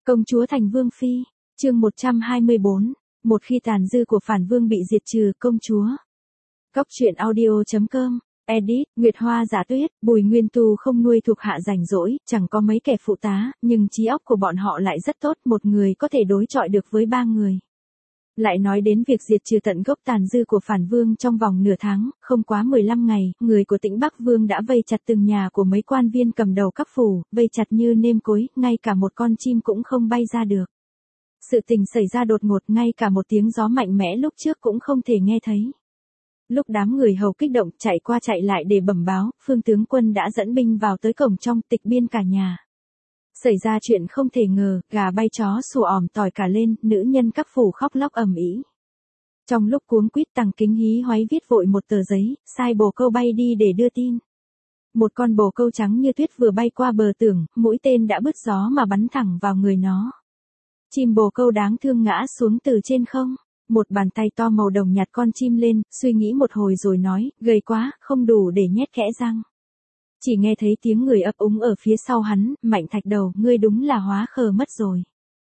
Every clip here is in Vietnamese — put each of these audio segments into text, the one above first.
Công chúa thành vương phi, chương 124, một khi tàn dư của phản vương bị diệt trừ, công chúa. Cóc truyện audio.com, edit, Nguyệt Hoa Giả Tuyết, Bùi Nguyên Tu không nuôi thuộc hạ rảnh rỗi, chẳng có mấy kẻ phụ tá, nhưng trí óc của bọn họ lại rất tốt, một người có thể đối chọi được với ba người. Lại nói đến việc diệt trừ tận gốc tàn dư của phản vương trong vòng nửa tháng, không quá 15 ngày, người của Tĩnh Bắc Vương đã vây chặt từng nhà của mấy quan viên cầm đầu các phủ, vây chặt như nêm cối, ngay cả một con chim cũng không bay ra được. Sự tình xảy ra đột ngột, ngay cả một tiếng gió mạnh mẽ lúc trước cũng không thể nghe thấy. Lúc đám người hầu kích động chạy qua chạy lại để bẩm báo, Phương tướng quân đã dẫn binh vào tới cổng trong, tịch biên cả nhà. Xảy ra chuyện không thể ngờ, gà bay chó sủa òm tỏi cả lên, nữ nhân các phủ khóc lóc ầm ĩ. Trong lúc cuống quýt, Tằng Kính hí hoáy viết vội một tờ giấy, sai bồ câu bay đi để đưa tin. Một con bồ câu trắng như tuyết vừa bay qua bờ tường, mũi tên đã bứt gió mà bắn thẳng vào người nó. Chim bồ câu đáng thương ngã xuống từ trên không. Một bàn tay to màu đồng nhặt con chim lên, suy nghĩ một hồi rồi nói, gầy quá, không đủ để nhét kẽ răng. Chỉ nghe thấy tiếng người ấp úng ở phía sau hắn, Mạnh Thạch Đầu, ngươi đúng là hóa khờ mất rồi.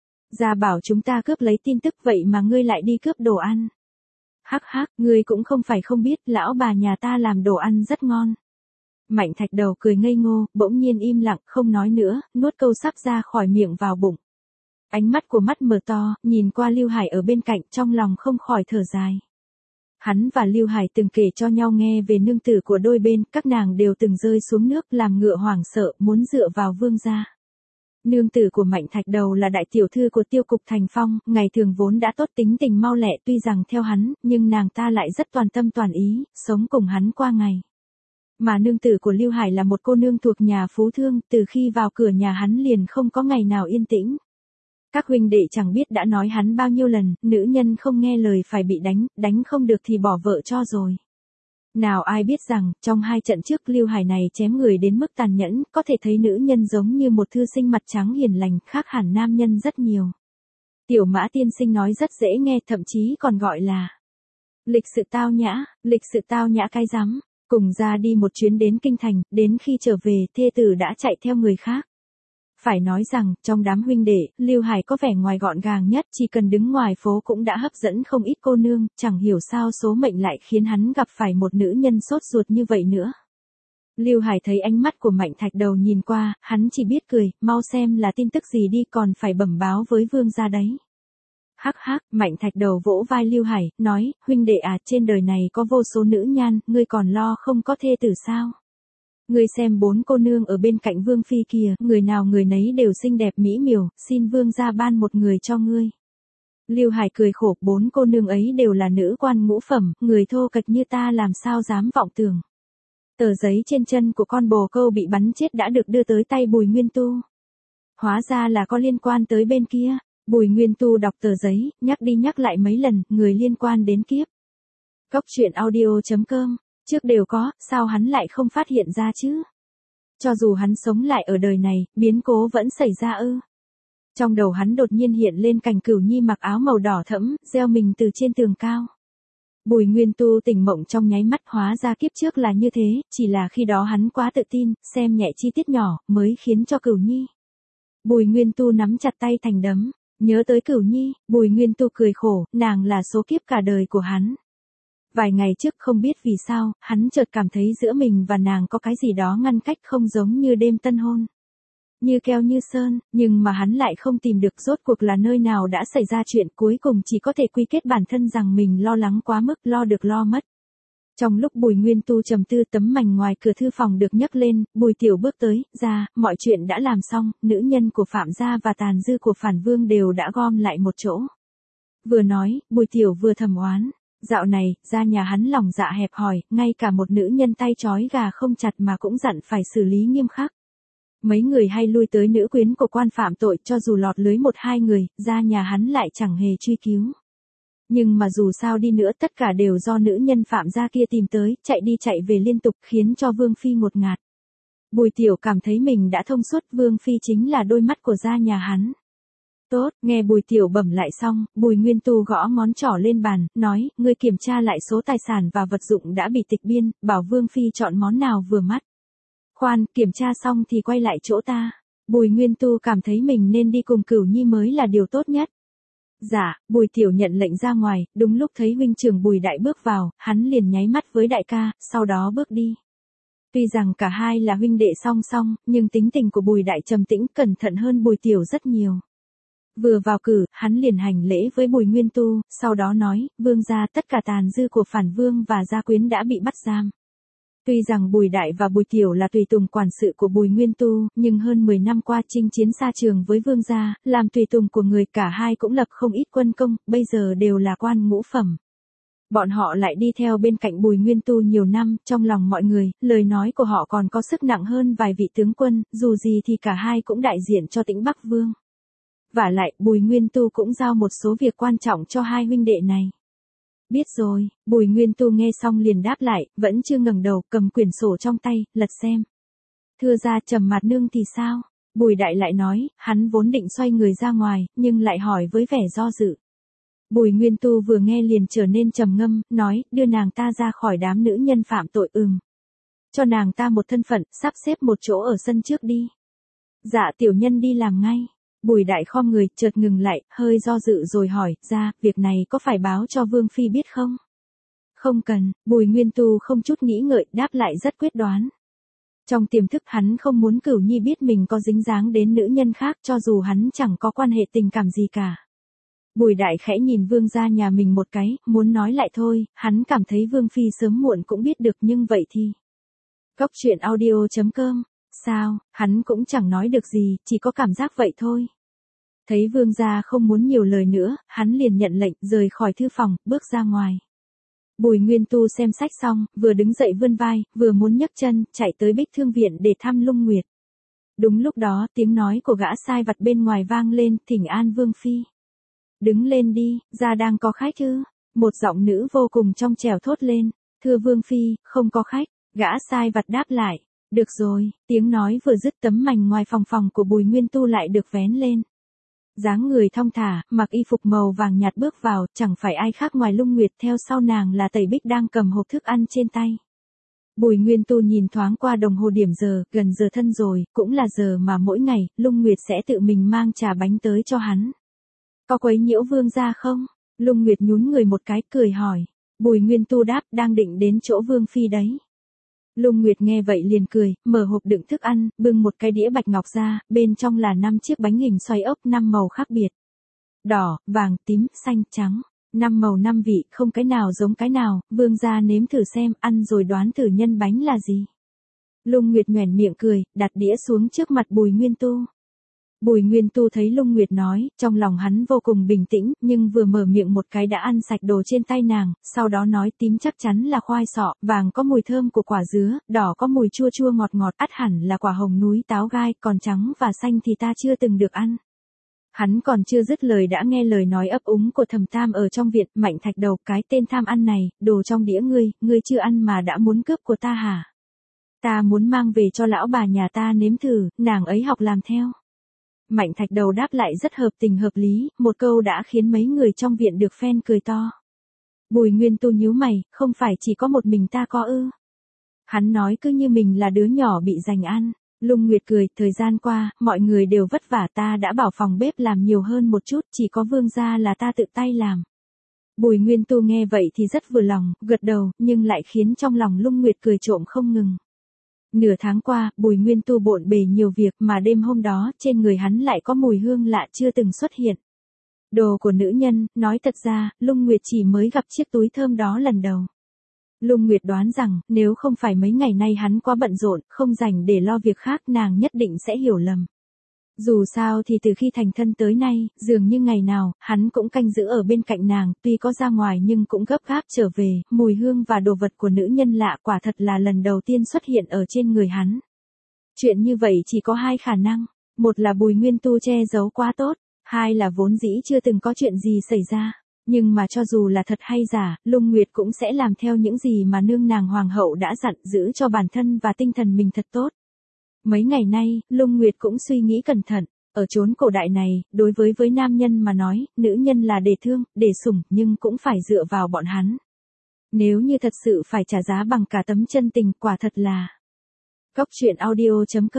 Ra bảo chúng ta cướp lấy tin tức vậy mà ngươi lại đi cướp đồ ăn. Hắc hắc, ngươi cũng không phải không biết, lão bà nhà ta làm đồ ăn rất ngon. Mạnh Thạch Đầu cười ngây ngô, bỗng nhiên im lặng, không nói nữa, nuốt câu sắp ra khỏi miệng vào bụng. Ánh mắt của mắt mở to, nhìn qua Lưu Hải ở bên cạnh, trong lòng không khỏi thở dài. Hắn và Lưu Hải từng kể cho nhau nghe về nương tử của đôi bên, các nàng đều từng rơi xuống nước làm ngựa hoảng sợ, muốn dựa vào vương gia. Nương tử của Mạnh Thạch Đầu là đại tiểu thư của Tiêu Cục Thành Phong, ngày thường vốn đã tốt tính tình mau lẹ, tuy rằng theo hắn, nhưng nàng ta lại rất toàn tâm toàn ý, sống cùng hắn qua ngày. Mà nương tử của Lưu Hải là một cô nương thuộc nhà phú thương, từ khi vào cửa nhà hắn liền không có ngày nào yên tĩnh. Các huynh đệ chẳng biết đã nói hắn bao nhiêu lần, nữ nhân không nghe lời phải bị đánh, đánh không được thì bỏ vợ cho rồi. Nào ai biết rằng, trong hai trận trước Lưu Hải này chém người đến mức tàn nhẫn, có thể thấy nữ nhân giống như một thư sinh mặt trắng hiền lành, khác hẳn nam nhân rất nhiều. Tiểu Mã tiên sinh nói rất dễ nghe, thậm chí còn gọi là lịch sự tao nhã cái rắm. Cùng ra đi một chuyến đến kinh thành, đến khi trở về, thê tử đã chạy theo người khác. Phải nói rằng, trong đám huynh đệ, Lưu Hải có vẻ ngoài gọn gàng nhất, chỉ cần đứng ngoài phố cũng đã hấp dẫn không ít cô nương, chẳng hiểu sao số mệnh lại khiến hắn gặp phải một nữ nhân sốt ruột như vậy nữa. Lưu Hải thấy ánh mắt của Mạnh Thạch Đầu nhìn qua, hắn chỉ biết cười, mau xem là tin tức gì đi, còn phải bẩm báo với vương gia đấy. Hắc hắc, Mạnh Thạch Đầu vỗ vai Lưu Hải, nói, huynh đệ à, trên đời này có vô số nữ nhan, ngươi còn lo không có thê tử sao? Ngươi xem 4 cô nương ở bên cạnh vương phi kìa, người nào người nấy đều xinh đẹp mỹ miều, xin vương gia ban một người cho ngươi. Lưu Hải cười khổ, 4 cô nương ấy đều là nữ quan ngũ phẩm, người thô kệch như ta làm sao dám vọng tưởng. Tờ giấy trên chân của con bồ câu bị bắn chết đã được đưa tới tay Bùi Nguyên Tu. Hóa ra là có liên quan tới bên kia. Bùi Nguyên Tu đọc tờ giấy, nhắc đi nhắc lại mấy lần, người liên quan đến kiếp. Cóc truyện audio.com, trước đều có, sao hắn lại không phát hiện ra chứ? Cho dù hắn sống lại ở đời này, biến cố vẫn xảy ra ư? Trong đầu hắn đột nhiên hiện lên cảnh Cửu Nhi mặc áo màu đỏ thẫm, gieo mình từ trên tường cao. Bùi Nguyên Tu tỉnh mộng trong nháy mắt, hóa ra kiếp trước là như thế, chỉ là khi đó hắn quá tự tin, xem nhẹ chi tiết nhỏ, mới khiến cho Cửu Nhi. Bùi Nguyên Tu nắm chặt tay thành đấm. Nhớ tới Cửu Nhi, Bùi Nguyên Tu cười khổ, nàng là số kiếp cả đời của hắn. Vài ngày trước không biết vì sao, hắn chợt cảm thấy giữa mình và nàng có cái gì đó ngăn cách, không giống như đêm tân hôn. Như keo như sơn, nhưng mà hắn lại không tìm được rốt cuộc là nơi nào đã xảy ra chuyện, cuối cùng chỉ có thể quy kết bản thân rằng mình lo lắng quá mức, lo được lo mất. Trong lúc Bùi Nguyên Tu trầm tư, tấm mành ngoài cửa thư phòng được nhấc lên, Bùi Tiểu bước tới, ra, mọi chuyện đã làm xong, nữ nhân của Phạm gia và tàn dư của Phản Vương đều đã gom lại một chỗ. Vừa nói, Bùi Tiểu vừa thầm oán, dạo này, ra nhà hắn lòng dạ hẹp hòi, ngay cả một nữ nhân tay trói gà không chặt mà cũng dặn phải xử lý nghiêm khắc. Mấy người hay lui tới nữ quyến của quan phạm tội, cho dù lọt lưới 1-2 người, ra nhà hắn lại chẳng hề truy cứu. Nhưng mà dù sao đi nữa, tất cả đều do nữ nhân Phạm gia kia tìm tới, chạy đi chạy về liên tục, khiến cho Vương phi ngột ngạt. Bùi Tiểu cảm thấy mình đã thông suốt, Vương phi chính là đôi mắt của gia nhà hắn. Tốt, nghe Bùi Tiểu bẩm lại xong, Bùi Nguyên Tu gõ ngón trỏ lên bàn, nói, ngươi kiểm tra lại số tài sản và vật dụng đã bị tịch biên, bảo Vương phi chọn món nào vừa mắt. Khoan, kiểm tra xong thì quay lại chỗ ta. Bùi Nguyên Tu cảm thấy mình nên đi cùng Cửu Nhi mới là điều tốt nhất. Dạ, Bùi Tiểu nhận lệnh ra ngoài, đúng lúc thấy huynh trưởng Bùi Đại bước vào, hắn liền nháy mắt với đại ca, sau đó bước đi. Tuy rằng cả hai là huynh đệ song song, nhưng tính tình của Bùi Đại trầm tĩnh cẩn thận hơn Bùi Tiểu rất nhiều. Vừa vào cử, hắn liền hành lễ với Bùi Nguyên Tu, sau đó nói, vương gia tất cả tàn dư của Phản Vương và gia quyến đã bị bắt giam. Tuy rằng Bùi Đại và Bùi Tiểu là tùy tùng quản sự của Bùi Nguyên Tu, nhưng hơn 10 năm qua chinh chiến xa trường với vương gia, làm tùy tùng của người cả hai cũng lập không ít quân công, bây giờ đều là quan ngũ phẩm. Bọn họ lại đi theo bên cạnh Bùi Nguyên Tu nhiều năm, trong lòng mọi người, lời nói của họ còn có sức nặng hơn vài vị tướng quân, dù gì thì cả hai cũng đại diện cho Tĩnh Bắc Vương. Vả lại, Bùi Nguyên Tu cũng giao một số việc quan trọng cho hai huynh đệ này. Biết rồi, Bùi Nguyên Tu nghe xong liền đáp lại, vẫn chưa ngẩng đầu, cầm quyển sổ trong tay, lật xem. Thưa ra Trầm Mạt Nương thì sao? Bùi Đại lại nói, hắn vốn định xoay người ra ngoài, nhưng lại hỏi với vẻ do dự. Bùi Nguyên Tu vừa nghe liền trở nên trầm ngâm, nói, đưa nàng ta ra khỏi đám nữ nhân phạm tội. Cho nàng ta một thân phận, sắp xếp một chỗ ở sân trước đi. Dạ tiểu nhân đi làm ngay. Bùi Đại khom người, chợt ngừng lại, hơi do dự rồi hỏi, ra, việc này có phải báo cho Vương Phi biết không? Không cần, Bùi Nguyên Tu không chút nghĩ ngợi, đáp lại rất quyết đoán. Trong tiềm thức hắn không muốn Cửu Nhi biết mình có dính dáng đến nữ nhân khác cho dù hắn chẳng có quan hệ tình cảm gì cả. Bùi Đại khẽ nhìn vương gia nhà mình một cái, muốn nói lại thôi, hắn cảm thấy Vương Phi sớm muộn cũng biết được nhưng vậy thì. Cốc truyện audio.com, sao, hắn cũng chẳng nói được gì, chỉ có cảm giác vậy thôi. Thấy vương gia không muốn nhiều lời nữa, hắn liền nhận lệnh, rời khỏi thư phòng, bước ra ngoài. Bùi Nguyên Tu xem sách xong, vừa đứng dậy vươn vai, vừa muốn nhấc chân, chạy tới Bích Thương Viện để thăm Lung Nguyệt. Đúng lúc đó, tiếng nói của gã sai vặt bên ngoài vang lên, thỉnh an Vương Phi. Đứng lên đi, ra đang có khách ư? Một giọng nữ vô cùng trong trẻo thốt lên, thưa Vương Phi, không có khách, gã sai vặt đáp lại, được rồi, tiếng nói vừa dứt tấm mành ngoài phòng của Bùi Nguyên Tu lại được vén lên. Dáng người thong thả, mặc y phục màu vàng nhạt bước vào, chẳng phải ai khác ngoài Lung Nguyệt, theo sau nàng là Tẩy Bích đang cầm hộp thức ăn trên tay. Bùi Nguyên Tu nhìn thoáng qua đồng hồ điểm giờ, gần giờ thân rồi, cũng là giờ mà mỗi ngày, Lung Nguyệt sẽ tự mình mang trà bánh tới cho hắn. Có quấy nhiễu vương gia không? Lung Nguyệt nhún người một cái, cười hỏi. Bùi Nguyên Tu đáp, đang định đến chỗ Vương Phi đấy. Lung Nguyệt nghe vậy liền cười, mở hộp đựng thức ăn, bưng một cái đĩa bạch ngọc ra, bên trong là 5 chiếc bánh hình xoay ốc 5 màu khác biệt. Đỏ, vàng, tím, xanh, trắng. 5 màu 5 vị, không cái nào giống cái nào, vương gia nếm thử xem, ăn rồi đoán thử nhân bánh là gì. Lung Nguyệt nhoẻn miệng cười, đặt đĩa xuống trước mặt Bùi Nguyên Tu. Bùi Nguyên Tu thấy Lung Nguyệt nói, trong lòng hắn vô cùng bình tĩnh, nhưng vừa mở miệng một cái đã ăn sạch đồ trên tay nàng, sau đó nói tím chắc chắn là khoai sọ, vàng có mùi thơm của quả dứa, đỏ có mùi chua chua ngọt ngọt, ắt hẳn là quả hồng núi táo gai, còn trắng và xanh thì ta chưa từng được ăn. Hắn còn chưa dứt lời đã nghe lời nói ấp úng của Thẩm Tam ở trong viện, Mạnh Thạch Đầu, cái tên tham ăn này, đồ trong đĩa ngươi chưa ăn mà đã muốn cướp của ta hả? Ta muốn mang về cho lão bà nhà ta nếm thử, nàng ấy học làm theo. Mạnh Thạch Đầu đáp lại rất hợp tình hợp lý, một câu đã khiến mấy người trong viện được phen cười to. Bùi Nguyên Tu nhíu mày, không phải chỉ có một mình ta có ư? Hắn nói cứ như mình là đứa nhỏ bị giành ăn. Lung Nguyệt cười, thời gian qua, mọi người đều vất vả, ta đã bảo phòng bếp làm nhiều hơn một chút, chỉ có vương gia là ta tự tay làm. Bùi Nguyên Tu nghe vậy thì rất vừa lòng, gật đầu, nhưng lại khiến trong lòng Lung Nguyệt cười trộm không ngừng. Nửa tháng qua, Bùi Nguyên Tu bộn bề nhiều việc mà đêm hôm đó, trên người hắn lại có mùi hương lạ chưa từng xuất hiện. Đồ của nữ nhân, nói thật ra, Lung Nguyệt chỉ mới gặp chiếc túi thơm đó lần đầu. Lung Nguyệt đoán rằng, nếu không phải mấy ngày nay hắn quá bận rộn, không rảnh để lo việc khác, nàng nhất định sẽ hiểu lầm. Dù sao thì từ khi thành thân tới nay, dường như ngày nào, hắn cũng canh giữ ở bên cạnh nàng, tuy có ra ngoài nhưng cũng gấp gáp trở về, mùi hương và đồ vật của nữ nhân lạ quả thật là lần đầu tiên xuất hiện ở trên người hắn. Chuyện như vậy chỉ có hai khả năng, một là Bùi Nguyên Tu che giấu quá tốt, hai là vốn dĩ chưa từng có chuyện gì xảy ra. Nhưng mà cho dù là thật hay giả, Lung Nguyệt cũng sẽ làm theo những gì mà nương nàng hoàng hậu đã dặn, giữ cho bản thân và tinh thần mình thật tốt. Mấy ngày nay, Lung Nguyệt cũng suy nghĩ cẩn thận, ở chốn cổ đại này, đối với nam nhân mà nói, nữ nhân là để thương, để sủng, nhưng cũng phải dựa vào bọn hắn. Nếu như thật sự phải trả giá bằng cả tấm chân tình, quả thật là. Cốc truyện audio.com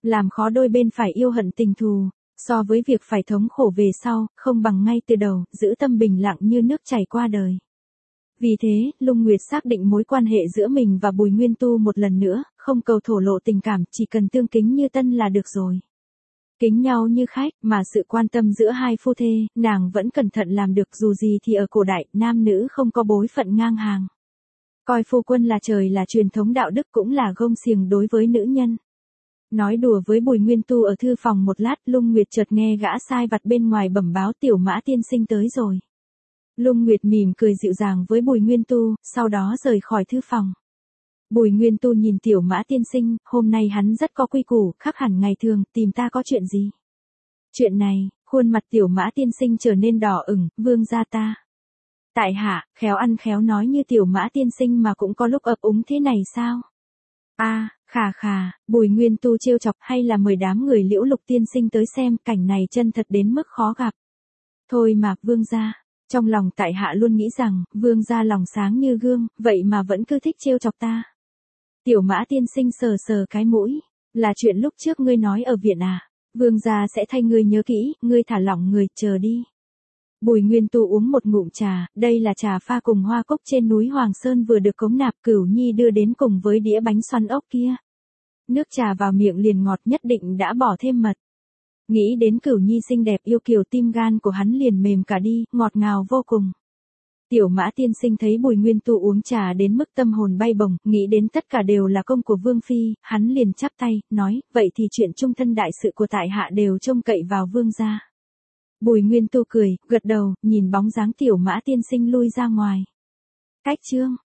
Làm khó đôi bên phải yêu hận tình thù, so với việc phải thống khổ về sau, không bằng ngay từ đầu, giữ tâm bình lặng như nước chảy qua đời. Vì thế, Lung Nguyệt xác định mối quan hệ giữa mình và Bùi Nguyên Tu một lần nữa, không cầu thổ lộ tình cảm, chỉ cần tương kính như tân là được rồi. Kính nhau như khách, mà sự quan tâm giữa hai phu thê, nàng vẫn cẩn thận làm được, dù gì thì ở cổ đại, nam nữ không có bối phận ngang hàng. Coi phu quân là trời là truyền thống đạo đức, cũng là gông xiềng đối với nữ nhân. Nói đùa với Bùi Nguyên Tu ở thư phòng một lát, Lung Nguyệt chợt nghe gã sai vặt bên ngoài bẩm báo Tiểu Mã tiên sinh tới rồi. Lung Nguyệt mỉm cười dịu dàng với Bùi Nguyên Tu, sau đó rời khỏi thư phòng. Bùi Nguyên Tu nhìn Tiểu Mã tiên sinh, hôm nay hắn rất có quy củ, khác hẳn ngày thường, tìm ta có chuyện gì? Chuyện này, khuôn mặt Tiểu Mã tiên sinh trở nên đỏ ửng, vương gia ta. Tại hạ, khéo ăn khéo nói như Tiểu Mã tiên sinh mà cũng có lúc ấp úng thế này sao? Khà khà, Bùi Nguyên Tu trêu chọc, hay là mời đám người Liễu Lục tiên sinh tới xem, cảnh này chân thật đến mức khó gặp. Thôi mà, vương gia. Trong lòng tại hạ luôn nghĩ rằng, vương gia lòng sáng như gương, vậy mà vẫn cứ thích trêu chọc ta. Tiểu Mã tiên sinh sờ sờ cái mũi, là chuyện lúc trước ngươi nói ở viện à, vương gia sẽ thay ngươi nhớ kỹ, ngươi thả lỏng người, chờ đi. Bùi Nguyên Tu uống một ngụm trà, đây là trà pha cùng hoa cúc trên núi Hoàng Sơn vừa được Cống Nạp Cửu Nhi đưa đến cùng với đĩa bánh xoăn ốc kia. Nước trà vào miệng liền ngọt, nhất định đã bỏ thêm mật. Nghĩ đến Cửu Nhi xinh đẹp yêu kiều, tim gan của hắn liền mềm cả đi, ngọt ngào vô cùng. Tiểu Mã tiên sinh thấy Bùi Nguyên Tu uống trà đến mức tâm hồn bay bổng, nghĩ đến tất cả đều là công của Vương Phi, hắn liền chắp tay, nói, vậy thì chuyện chung thân đại sự của tại hạ đều trông cậy vào vương gia. Bùi Nguyên Tu cười, gật đầu, nhìn bóng dáng Tiểu Mã tiên sinh lui ra ngoài. Cách chương